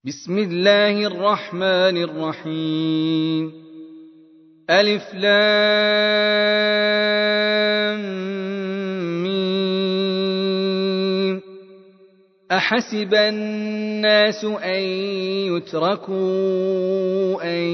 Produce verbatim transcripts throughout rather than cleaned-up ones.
بسم الله الرحمن الرحيم. ألف لام ميم. أحسب الناس أن يتركوا أن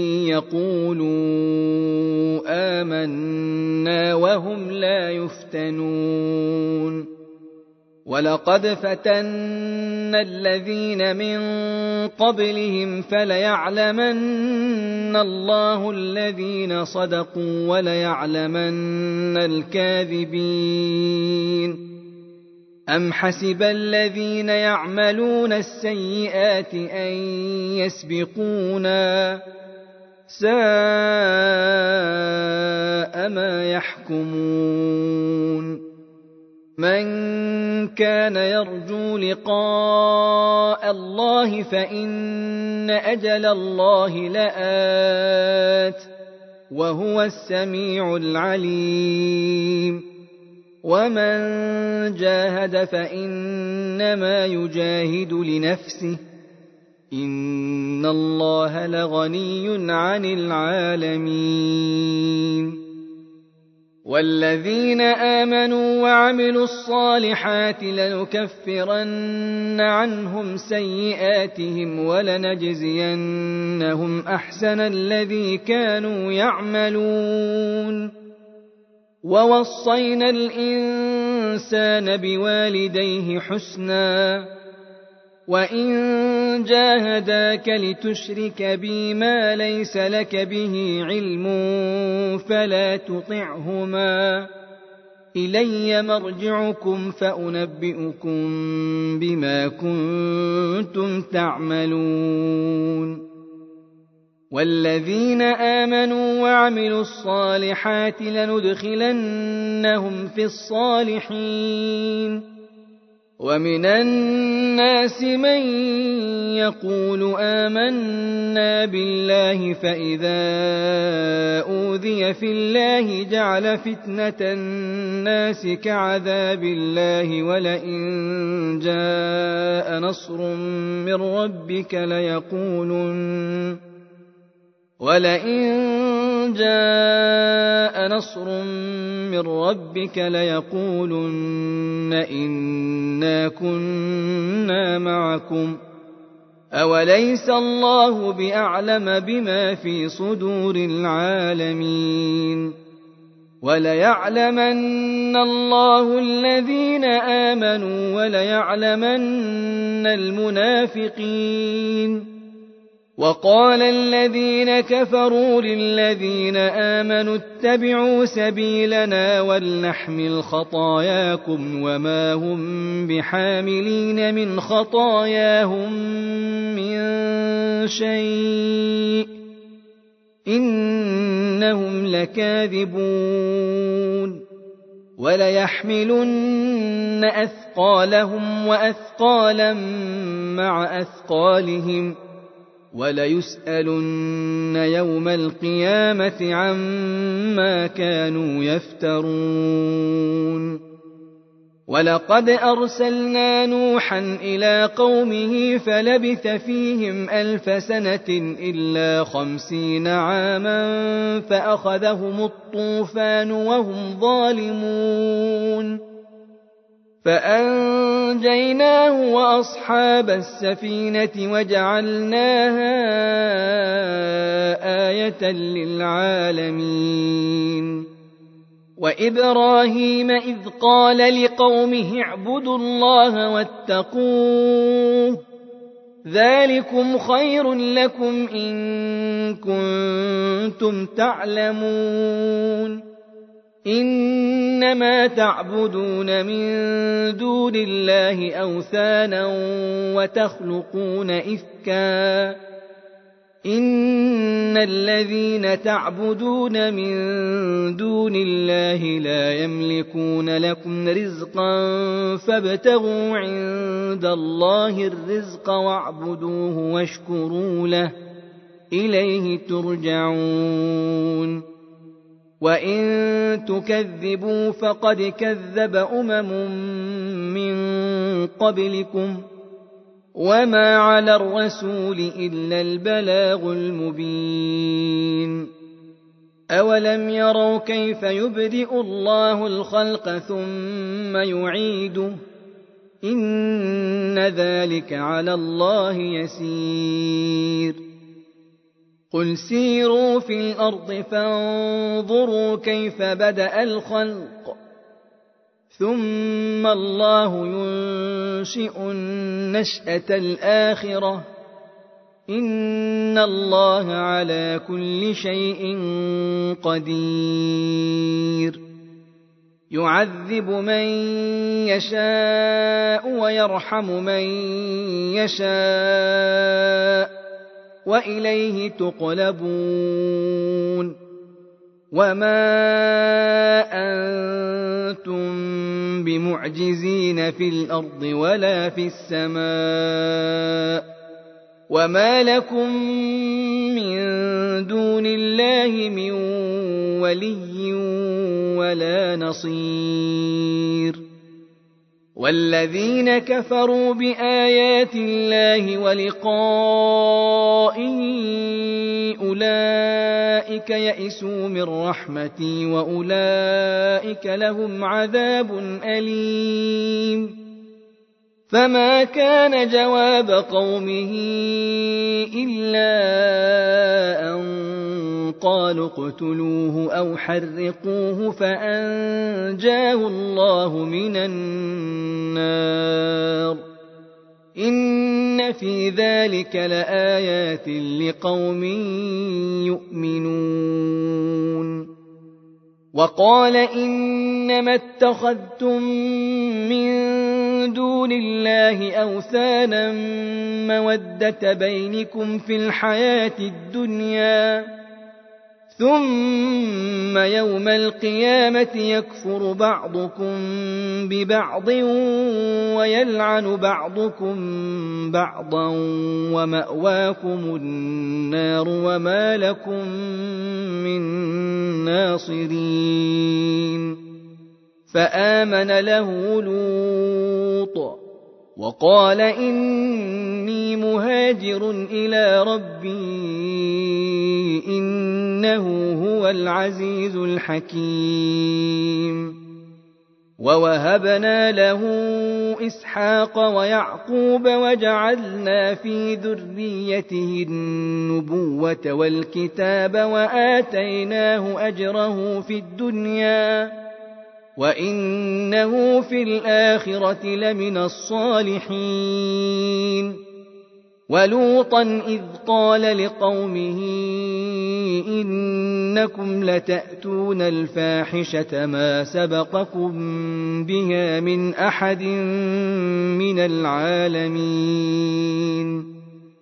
يقولوا آمنا وهم لا يفتنون. ولقد فتنا الذين من قبلهم فليعلمن الله الذين صدقوا وليعلمن الكاذبين. أم حسب الذين يعملون السيئات أن يسبقونا ساء ما يحكمون. من كان يرجو لقاء الله فإن أجل الله لآت وهو السميع العليم. ومن جاهد فإنما يجاهد لنفسه إن الله لغني عن العالمين. والذين آمنوا وعملوا الصالحات لنكفرن عنهم سيئاتهم ولنجزينهم أحسن الذي كانوا يعملون. ووصينا الإنسان بوالديه حسنا وإن جاهداك لتشرك بي ما ليس لك به علم فلا تطعهما إلي مرجعكم فأنبئكم بما كنتم تعملون. والذين آمنوا وعملوا الصالحات لندخلنهم في الصالحين. ومن الناس من يقول آمنا بالله فإذا أوذي في الله جعل فتنة الناس كعذاب الله ولئن جاء نصر من ربك ليقولن ولئن جاء نصر من ربك ليقولن إنا كنا معكم أوليس الله بأعلم بما في صدور العالمين. وليعلمن الله الذين آمنوا وليعلمن المنافقين. وقال الذين كفروا للذين آمنوا اتبعوا سبيلنا ولنحمل خطاياكم وما هم بحاملين من خطاياهم من شيء إنهم لكاذبون. وليحملن أثقالهم وأثقالا مع أثقالهم وليسألن يوم القيامة عما كانوا يفترون. ولقد أرسلنا نوحا إلى قومه فلبث فيهم ألف سنة إلا خمسين عاما فأخذهم الطوفان وهم ظالمون فأنجيناه وأصحاب السفينة وجعلناها آية للعالمين. وإبراهيم إذ قال لقومه اعبدوا الله واتقوه ذلكم خير لكم إن كنتم تعلمون. إنما تعبدون من دون الله أوثانا وتخلقون إفكا إن الذين تعبدون من دون الله لا يملكون لكم رزقا فابتغوا عند الله الرزق واعبدوه واشكروا له إليه ترجعون. وإن تكذبوا فقد كذب أمم من قبلكم وما على الرسول إلا البلاغ المبين أولم يروا كيف يبدئ الله الخلق ثم يعيده إن ذلك على الله يسير قل سيروا في الأرض فانظروا كيف بدأ الخلق ثم الله ينشئ النشأة الآخرة إن الله على كل شيء قدير يعذب من يشاء ويرحم من يشاء وإليه تقلبون وما أنتم بمعجزين في الأرض ولا في السماء وما لكم من دون الله من ولي ولا نصير والذين كفروا بآيات الله ولقائه أولئك يئسوا من رحمتي وأولئك لهم عذاب أليم فما كان جواب قومه إلا أن قالوا اقتلوه أو حرقوه فأنجاه الله من النار إن في ذلك لآيات لقوم يؤمنون وقال إنما اتخذتم من دون الله أوثانا مودة بينكم في الحياة الدنيا ثم يوم القيامة يكفر بعضكم ببعض ويلعن بعضكم بعضا ومأواكم النار وما لكم من ناصرين فآمن له لوط وقال إني مهاجر إلى ربي إنه هو العزيز الحكيم ووهبنا له إسحاق ويعقوب وجعلنا في ذريته النبوة والكتاب وآتيناه أجره في الدنيا وإنه في الآخرة لمن الصالحين ولوطا إذ قال لقومه إنكم لتأتون الفاحشة ما سبقكم بها من أحد من العالمين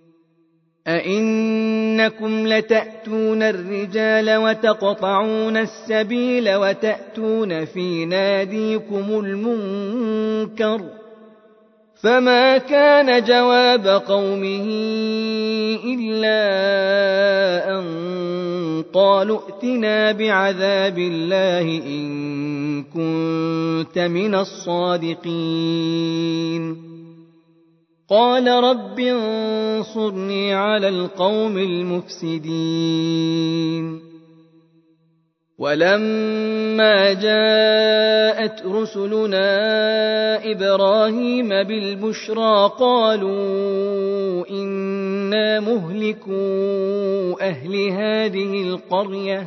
أئنكم لتأتون الرجال وتقطعون السبيل وتأتون في ناديكم المنكر فما كان جواب قومه إلا أن قالوا ائتنا بعذاب الله إن كنت من الصادقين قال رب انصرني على القوم المفسدين ولما جاءت رسلنا إبراهيم بالبشرى قالوا إنا مهلكو أهل هذه القرية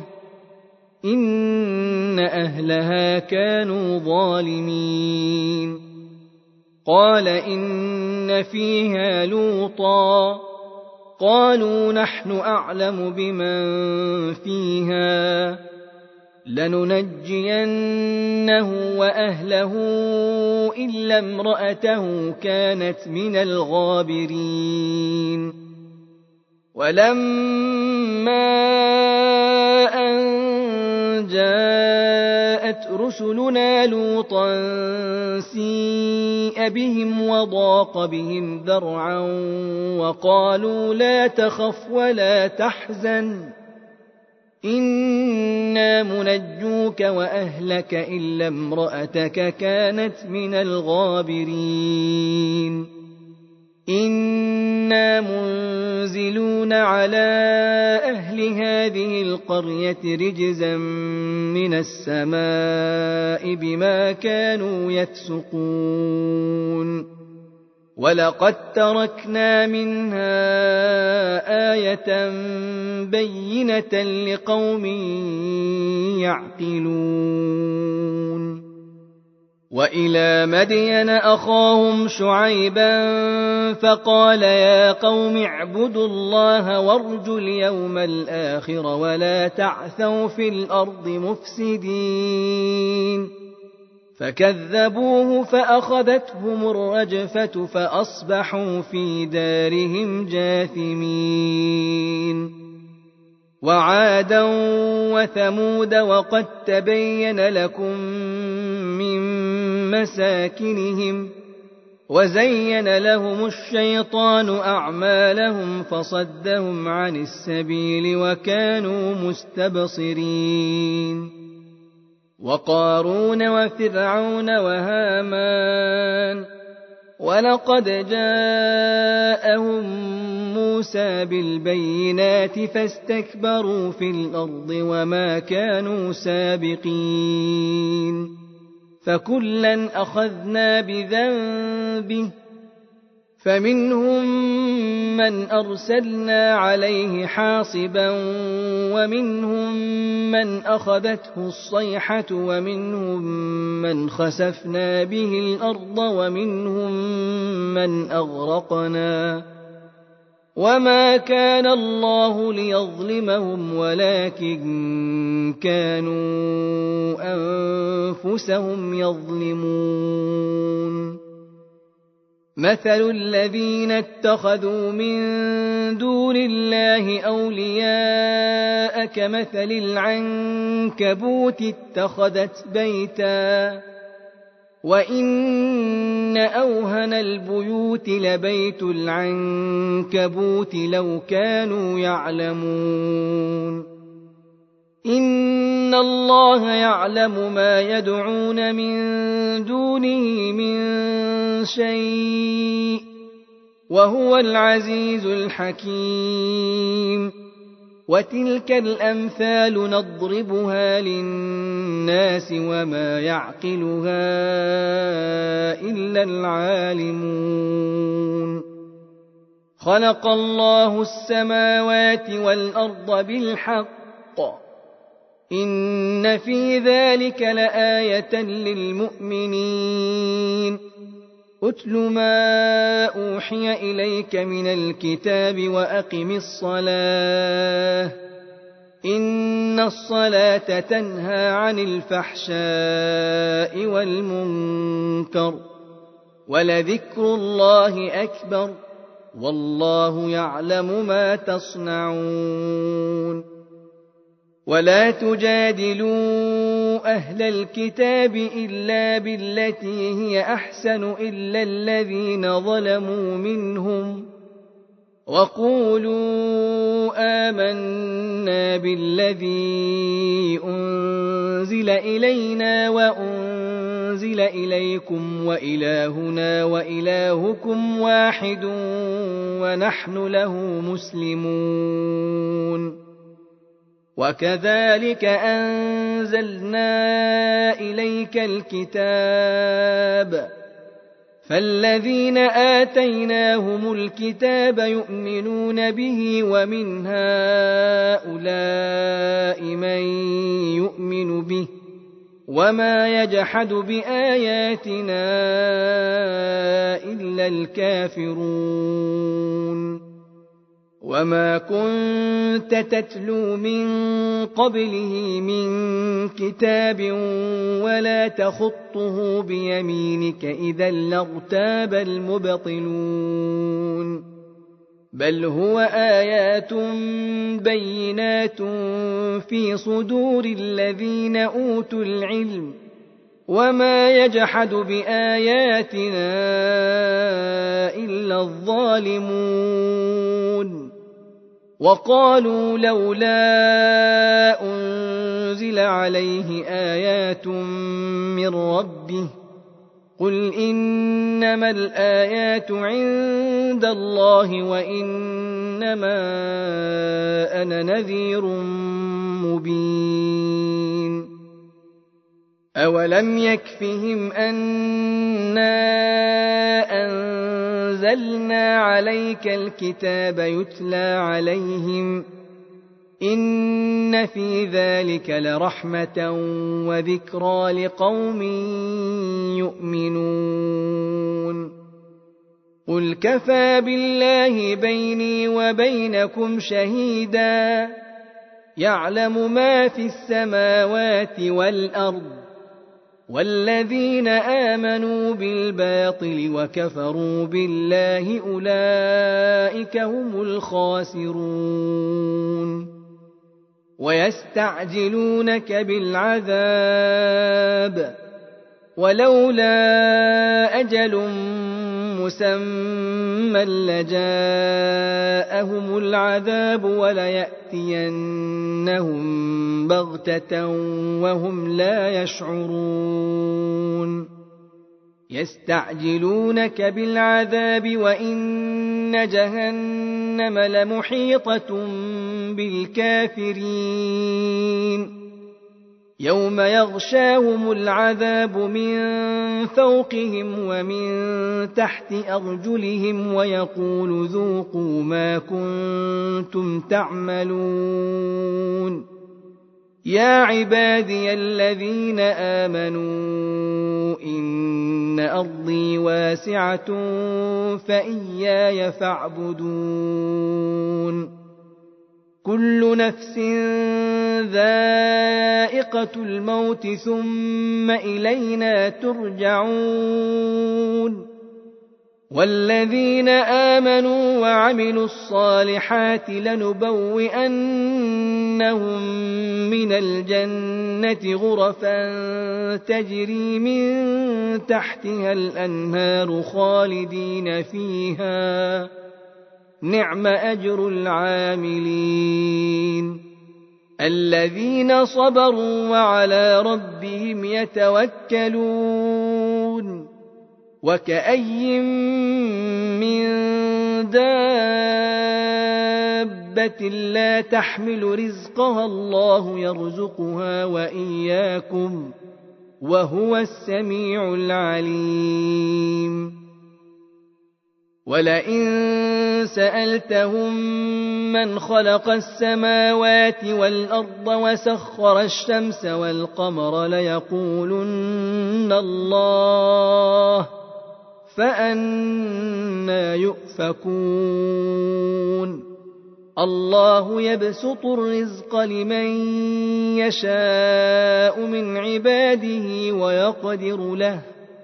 إن أهلها كانوا ظالمين قال إن فيها لوطا قالوا نحن أعلم بمن فيها لننجينه وأهله إلا امرأته كانت من الغابرين ولما أن جاءت رسلنا لوطا سيء بهم وضاق بهم ذرعا وقالوا لا تخف ولا تحزن إنا منجوك وأهلك إلا امرأتك كانت من الغابرين إنا منزلون على أهل هذه القرية رجزا من السماء بما كانوا يفسقون ولقد تركنا منها آية بينة لقوم يعقلون وإلى مدين أخاهم شعيبا فقال يا قوم اعبدوا الله وارجوا اليوم الآخر ولا تعثوا في الأرض مفسدين فكذبوه فأخذتهم الرجفة فأصبحوا في دارهم جاثمين وعادا وثمود وقد تبين لكم من مساكنهم وزين لهم الشيطان أعمالهم فصدهم عن السبيل وكانوا مستبصرين وقارون وفرعون وهامان ولقد جاءهم موسى بالبينات فاستكبروا في الأرض وما كانوا سابقين فكلا أخذنا بذنبه فمنهم من أرسلنا عليه حاصبا ومنهم من أخذته الصيحة ومنهم من خسفنا به الأرض ومنهم من أغرقنا وما كان الله ليظلمهم ولكن كانوا أنفسهم يظلمون مثل الذين اتخذوا من دون الله أولياء كمثل العنكبوت اتخذت بيتا وإن أوهن البيوت لبيت العنكبوت لو كانوا يعلمون إن الله يعلم ما يدعون من دونه من شيء وهو العزيز الحكيم وتلك الأمثال نضربها للناس وما يعقلها إلا العالمون خلق الله السماوات والأرض بالحق إن في ذلك لآية للمؤمنين أتل ما أوحي إليك من الكتاب وأقم الصلاة إن الصلاة تنهى عن الفحشاء والمنكر ولذكر الله أكبر والله يعلم ما تصنعون ولا تجادلوا أهل الكتاب إلا بالتي هي أحسن إلا الذين ظلموا منهم وقولوا آمنا بالذي أنزل إلينا وأنزل إليكم وإلهنا وإلهكم واحد ونحن له مسلمون وكذلك أنزلنا إليك الكتاب فالذين آتيناهم الكتاب يؤمنون به ومن هؤلاء من يؤمن به وما يجحد بآياتنا إلا الكافرون وما كنت تتلو من قبله من كتاب ولا تخطه بيمينك إذا لارتاب المبطلون بل هو آيات بينات في صدور الذين أوتوا العلم وما يجحد بآياتنا إلا الظالمون وقالوا لولا أنزل عليه آيات من ربه قل إنما الآيات عند الله وإنما أنا نذير مبين أولم يكفهم أنا أنزلنا عليك الكتاب يتلى عليهم إن في ذلك لرحمة وذكرى لقوم يؤمنون قل كفى بالله بيني وبينكم شهيدا يعلم ما في السماوات والأرض والذين آمنوا بالباطل وكفروا بالله أولئك هم الخاسرون ويستعجلونك بالعذاب ولولا أجل مسمى لجاءهم العذاب وليأتينهم بغتة وهم لا يشعرون يستعجلونك بالعذاب وإن جهنم لمحيطة بالكافرين يوم يغشاهم العذاب من فوقهم ومن تحت أرجلهم ويقول ذوقوا ما كنتم تعملون يا عبادي الذين آمنوا إن أرضي واسعة فإياي فاعبدون كل نفس ذائقة الموت ثم إلينا ترجعون والذين آمنوا وعملوا الصالحات لنبوئنهم من الجنة غرفا تجري من تحتها الأنهار خالدين فيها نعم أجر العاملين الذين صبروا وعلى ربهم يتوكلون وكأي من دابة لا تحمل رزقها الله يرزقها وإياكم وهو السميع العليم ولئن سألتهم من خلق السماوات والأرض وسخر الشمس والقمر ليقولن الله فأنى يؤفكون الله يبسط الرزق لمن يشاء من عباده ويقدر له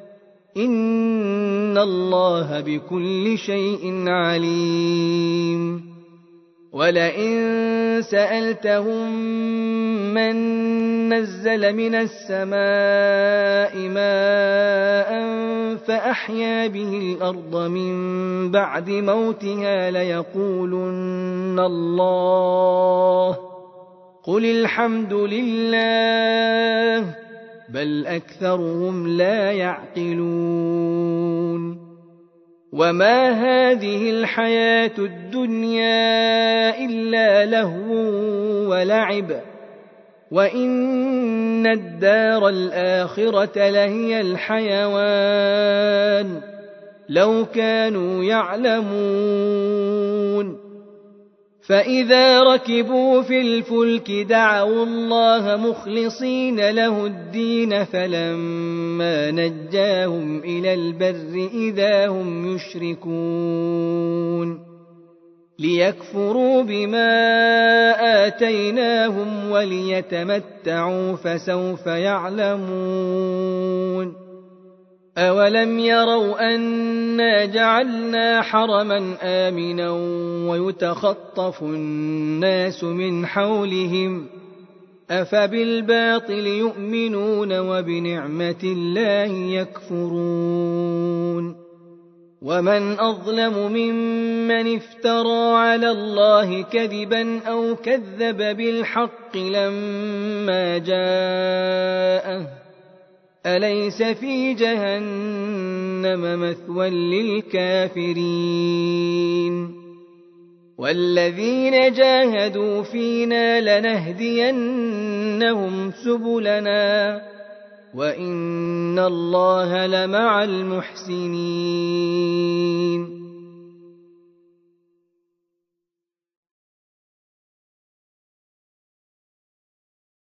إن الله بكل شيء عليم ولئن سألتهم من نزل من السماء ماء فأحيا به الأرض من بعد موتها ليقولن الله قل الحمد لله بل أكثرهم لا يعقلون وما هذه الحياة الدنيا إلا لهو ولعب وإن الدار الآخرة لهي الحيوان لو كانوا يعلمون فإذا ركبوا في الفلك دعوا الله مخلصين له الدين فلما نجاهم إلى البر إذا هم يشركون ليكفروا بما آتيناهم وليتمتعوا فسوف يعلمون أولم يروا أنا جعلنا حرما آمنا ويتخطف الناس من حولهم أفبالباطل يؤمنون وبنعمة الله يكفرون ومن أظلم ممن افترى على الله كذبا أو كذب بالحق لما جاءه أليس في جهنم مثوى للكافرين والذين جاهدوا فينا لنهدينهم سبلنا وإن الله لمع المحسنين